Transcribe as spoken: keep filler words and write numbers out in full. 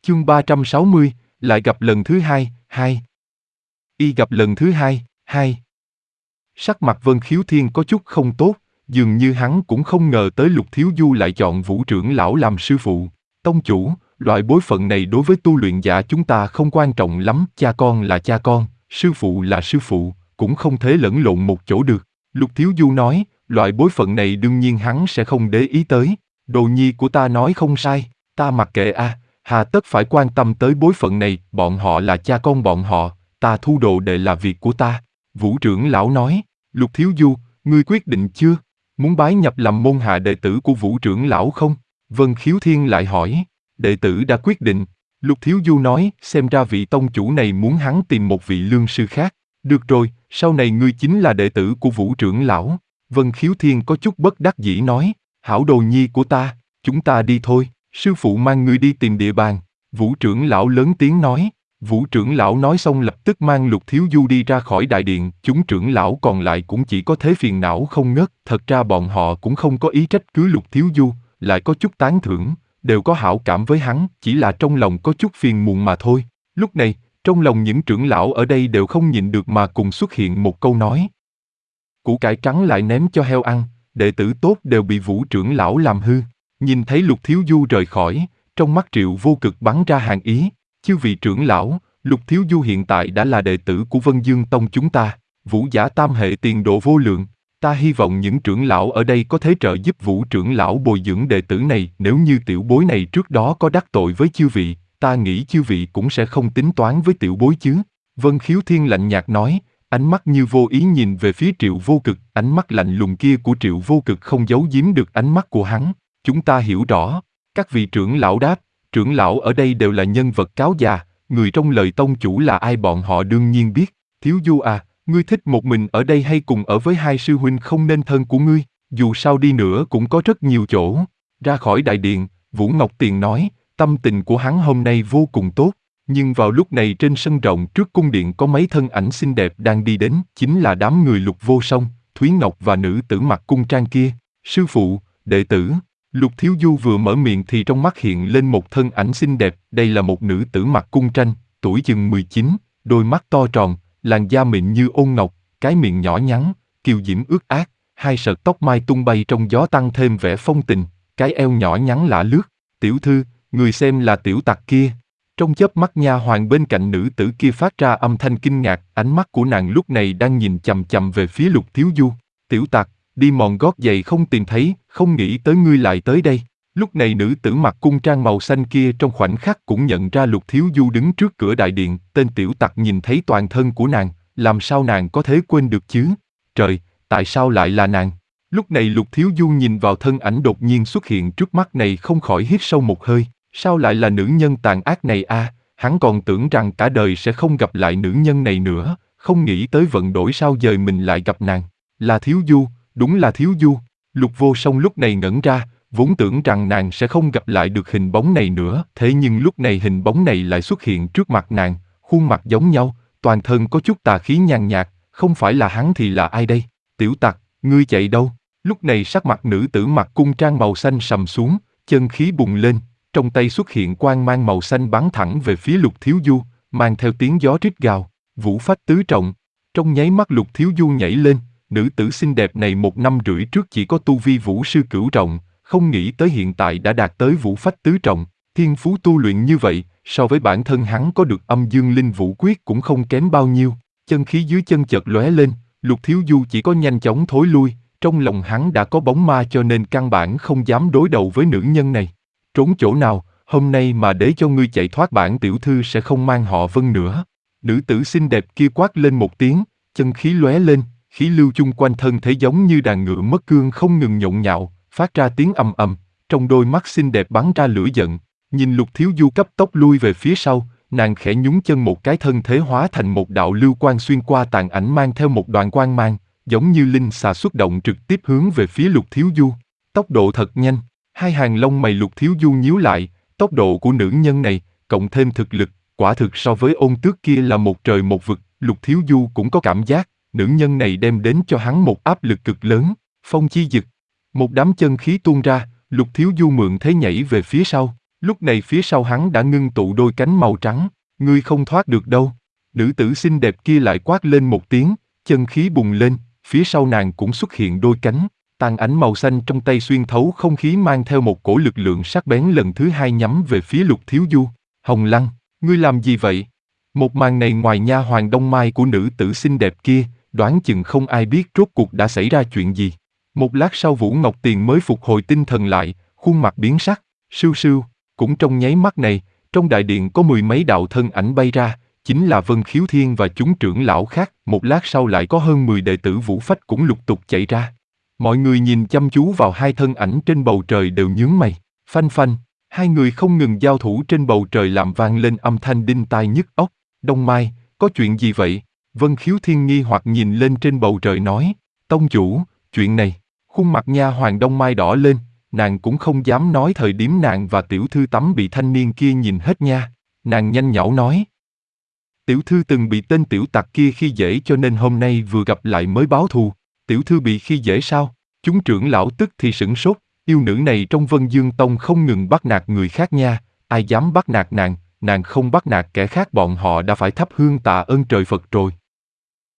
Chương ba trăm sáu mươi, lại gặp lần thứ hai, hai. Y gặp lần thứ hai, hai. Sắc mặt Vân Khiếu Thiên có chút không tốt, dường như hắn cũng không ngờ tới Lục Thiếu Du lại chọn Vũ trưởng lão làm sư phụ. Tông chủ, loại bối phận này đối với tu luyện giả chúng ta không quan trọng lắm, cha con là cha con, sư phụ là sư phụ, cũng không thể lẫn lộn một chỗ được. Lục Thiếu Du nói, loại bối phận này đương nhiên hắn sẽ không để ý tới. Đồ nhi của ta nói không sai, ta mặc kệ a, à, hà tất phải quan tâm tới bối phận này, bọn họ là cha con bọn họ, ta thu đồ đệ là việc của ta. Vũ trưởng lão nói, Lục Thiếu Du, ngươi quyết định chưa? Muốn bái nhập làm môn hạ đệ tử của Vũ trưởng lão không? Vân Khiếu Thiên lại hỏi, đệ tử đã quyết định. Lục Thiếu Du nói, xem ra vị tông chủ này muốn hắn tìm một vị lương sư khác. Được rồi, sau này ngươi chính là đệ tử của Vũ trưởng lão. Vân Khiếu Thiên có chút bất đắc dĩ nói, hảo đồ nhi của ta, chúng ta đi thôi, sư phụ mang ngươi đi tìm địa bàn. Vũ trưởng lão lớn tiếng nói. Vũ trưởng lão nói xong lập tức mang Lục Thiếu Du đi ra khỏi đại điện, chúng trưởng lão còn lại cũng chỉ có thế phiền não không ngớt, thật ra bọn họ cũng không có ý trách cứ Lục Thiếu Du, lại có chút tán thưởng, đều có hảo cảm với hắn, chỉ là trong lòng có chút phiền muộn mà thôi. Lúc này, trong lòng những trưởng lão ở đây đều không nhịn được mà cùng xuất hiện một câu nói. Củ cải trắng lại ném cho heo ăn, đệ tử tốt đều bị Vũ trưởng lão làm hư. Nhìn thấy Lục Thiếu Du rời khỏi, trong mắt Triệu Vô Cực bắn ra hàn ý. Chư vị trưởng lão, Lục Thiếu Du hiện tại đã là đệ tử của Vân Dương Tông chúng ta, Vũ giả tam hệ tiền độ vô lượng. Ta hy vọng những trưởng lão ở đây có thể trợ giúp Vũ trưởng lão bồi dưỡng đệ tử này. Nếu như tiểu bối này trước đó có đắc tội với chư vị, ta nghĩ chư vị cũng sẽ không tính toán với tiểu bối chứ. Vân Khiếu Thiên lạnh nhạt nói, ánh mắt như vô ý nhìn về phía Triệu Vô Cực. Ánh mắt lạnh lùng kia của Triệu Vô Cực không giấu giếm được ánh mắt của hắn. Chúng ta hiểu rõ. Các vị trưởng lão đáp, trưởng lão ở đây đều là nhân vật cáo già, người trong lời tông chủ là ai bọn họ đương nhiên biết. Thiếu Du à, ngươi thích một mình ở đây hay cùng ở với hai sư huynh không nên thân của ngươi, dù sao đi nữa cũng có rất nhiều chỗ. Ra khỏi đại điện, Vũ Ngọc Tiền nói, tâm tình của hắn hôm nay vô cùng tốt, nhưng vào lúc này trên sân rộng trước cung điện có mấy thân ảnh xinh đẹp đang đi đến, chính là đám người Lục Vô Song, Thúy Ngọc và nữ tử mặc cung trang kia. Sư phụ, đệ tử. Lục Thiếu Du vừa mở miệng thì trong mắt hiện lên một thân ảnh xinh đẹp, đây là một nữ tử mặc cung tranh, tuổi chừng mười chín, đôi mắt to tròn, làn da mịn như ôn ngọc, cái miệng nhỏ nhắn, kiều diễm ướt át, hai sợi tóc mai tung bay trong gió tăng thêm vẻ phong tình, cái eo nhỏ nhắn lả lướt. Tiểu thư, người xem là tiểu tặc kia. Trong chớp mắt nha hoàn bên cạnh nữ tử kia phát ra âm thanh kinh ngạc, ánh mắt của nàng lúc này đang nhìn chằm chằm về phía Lục Thiếu Du. Tiểu tặc, đi mòn gót giày không tìm thấy, không nghĩ tới ngươi lại tới đây. Lúc này nữ tử mặc cung trang màu xanh kia trong khoảnh khắc cũng nhận ra Lục Thiếu Du đứng trước cửa đại điện. Tên tiểu tặc nhìn thấy toàn thân của nàng, làm sao nàng có thể quên được chứ? Trời, tại sao lại là nàng? Lúc này Lục Thiếu Du nhìn vào thân ảnh đột nhiên xuất hiện trước mắt này không khỏi hít sâu một hơi. Sao lại là nữ nhân tàn ác này a? À? Hắn còn tưởng rằng cả đời sẽ không gặp lại nữ nhân này nữa, không nghĩ tới vận đổi sao dời mình lại gặp nàng. Là Thiếu Du, đúng là Thiếu Du. Lục Vô Song lúc này ngẩn ra, vốn tưởng rằng nàng sẽ không gặp lại được hình bóng này nữa, thế nhưng lúc này hình bóng này lại xuất hiện trước mặt nàng, khuôn mặt giống nhau, toàn thân có chút tà khí nhàn nhạt, không phải là hắn thì là ai đây? Tiểu tặc, ngươi chạy đâu? Lúc này sắc mặt nữ tử mặc cung trang màu xanh sầm xuống, chân khí bùng lên, trong tay xuất hiện quang mang màu xanh bắn thẳng về phía Lục Thiếu Du, mang theo tiếng gió rít gào, vũ phách tứ trọng. Trong nháy mắt Lục Thiếu Du nhảy lên, nữ tử xinh đẹp này một năm rưỡi trước chỉ có tu vi vũ sư cửu trọng, không nghĩ tới hiện tại đã đạt tới vũ phách tứ trọng, thiên phú tu luyện như vậy, so với bản thân hắn có được âm dương linh vũ quyết cũng không kém bao nhiêu. Chân khí dưới chân chợt lóe lên, Lục Thiếu Du chỉ có nhanh chóng thối lui, trong lòng hắn đã có bóng ma cho nên căn bản không dám đối đầu với nữ nhân này. Trốn chỗ nào, hôm nay mà để cho ngươi chạy thoát bản tiểu thư sẽ không mang họ Vân nữa. Nữ tử xinh đẹp kia quát lên một tiếng, chân khí lóe lên, khí lưu chung quanh thân thể giống như đàn ngựa mất cương không ngừng nhộn nhạo, phát ra tiếng ầm ầm, trong đôi mắt xinh đẹp bắn ra lửa giận. Nhìn Lục Thiếu Du cấp tốc lui về phía sau, nàng khẽ nhún chân một cái thân thể hóa thành một đạo lưu quang xuyên qua tàn ảnh mang theo một đoàn quang mang, giống như linh xà xuất động trực tiếp hướng về phía Lục Thiếu Du. Tốc độ thật nhanh, hai hàng lông mày Lục Thiếu Du nhíu lại, tốc độ của nữ nhân này, cộng thêm thực lực, quả thực so với Ôn Tước kia là một trời một vực. Lục Thiếu Du cũng có cảm giác, nữ nhân này đem đến cho hắn một áp lực cực lớn. Phong chi dực, một đám chân khí tuôn ra, Lục Thiếu Du mượn thế nhảy về phía sau. Lúc này phía sau hắn đã ngưng tụ đôi cánh màu trắng, ngươi không thoát được đâu. Nữ tử xinh đẹp kia lại quát lên một tiếng, chân khí bùng lên, phía sau nàng cũng xuất hiện đôi cánh, tàn ảnh màu xanh trong tay xuyên thấu không khí mang theo một cổ lực lượng sắc bén lần thứ hai nhắm về phía Lục Thiếu Du. Hồng Lăng, ngươi làm gì vậy? Một màn này ngoài nha hoàn Đông Mai của nữ tử xinh đẹp kia, đoán chừng không ai biết rốt cuộc đã xảy ra chuyện gì. Một lát sau Vũ Ngọc Tiền mới phục hồi tinh thần lại, khuôn mặt biến sắc, sưu sưu, cũng trong nháy mắt này, trong đại điện có mười mấy đạo thân ảnh bay ra, chính là Vân Khiếu Thiên và chúng trưởng lão khác, một lát sau lại có hơn mười đệ tử Vũ Phách cũng lục tục chạy ra. Mọi người nhìn chăm chú vào hai thân ảnh trên bầu trời đều nhướng mày, phanh phanh, hai người không ngừng giao thủ trên bầu trời làm vang lên âm thanh đinh tai nhức óc. Đông Mai, có chuyện gì vậy? Vân Khiếu Thiên nghi hoặc nhìn lên trên bầu trời nói, tông chủ, chuyện này. Khuôn mặt nha hoàn Đông Mai đỏ lên, nàng cũng không dám nói thời điểm nàng và tiểu thư tắm bị thanh niên kia nhìn hết nha. Nàng nhanh nhảu nói, tiểu thư từng bị tên tiểu tặc kia khi dễ cho nên hôm nay vừa gặp lại mới báo thù. Tiểu thư bị khi dễ sao? Chúng trưởng lão tức thì sửng sốt, yêu nữ này trong Vân Dương Tông không ngừng bắt nạt người khác nha, ai dám bắt nạt nàng, nàng không bắt nạt kẻ khác bọn họ đã phải thắp hương tạ ơn trời Phật rồi.